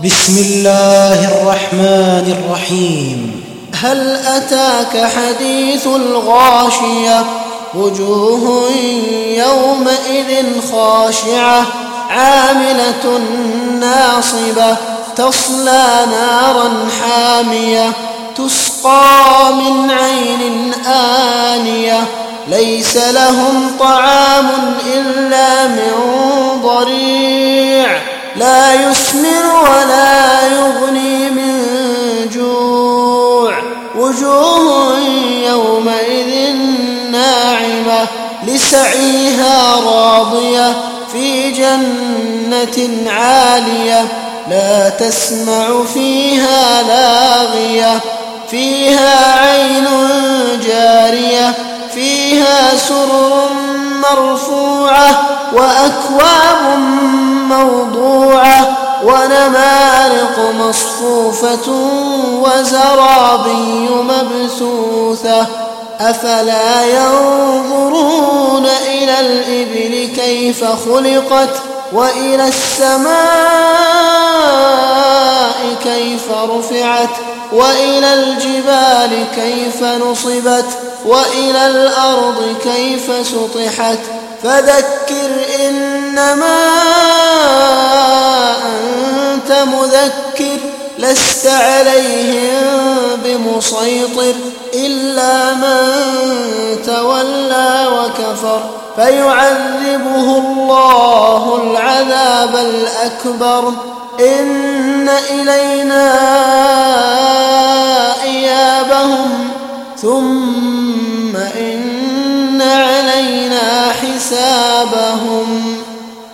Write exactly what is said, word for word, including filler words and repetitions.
بسم الله الرحمن الرحيم. هل أتاك حديث الغاشية وجوه يومئذ خاشعة عاملة ناصبة تصلى نارا حامية تسقى من عين آنية ليس لهم طعام إلا من ضريع لا يسمن ولا يغني من جوع وجوه يومئذ ناعمة لسعيها راضية في جنة عالية لا تسمع فيها لاغية فيها عين جارية فيها سرر مرفوعة وأكواب موضوعة ونمارق مصفوفة وزرابي مبثوثة أفلا ينظرون إلى الإبل كيف خلقت وإلى السماء كيف رفعت وإلى الجبال كيف نصبت وإلى الأرض كيف سطحت فذكر إنما أنت مذكر لست عليهم بمسيطر إلا من تولى وكفر فيعذبه الله العذاب الأكبر إن إلينا إيابهم ثم إن علينا حسابهم.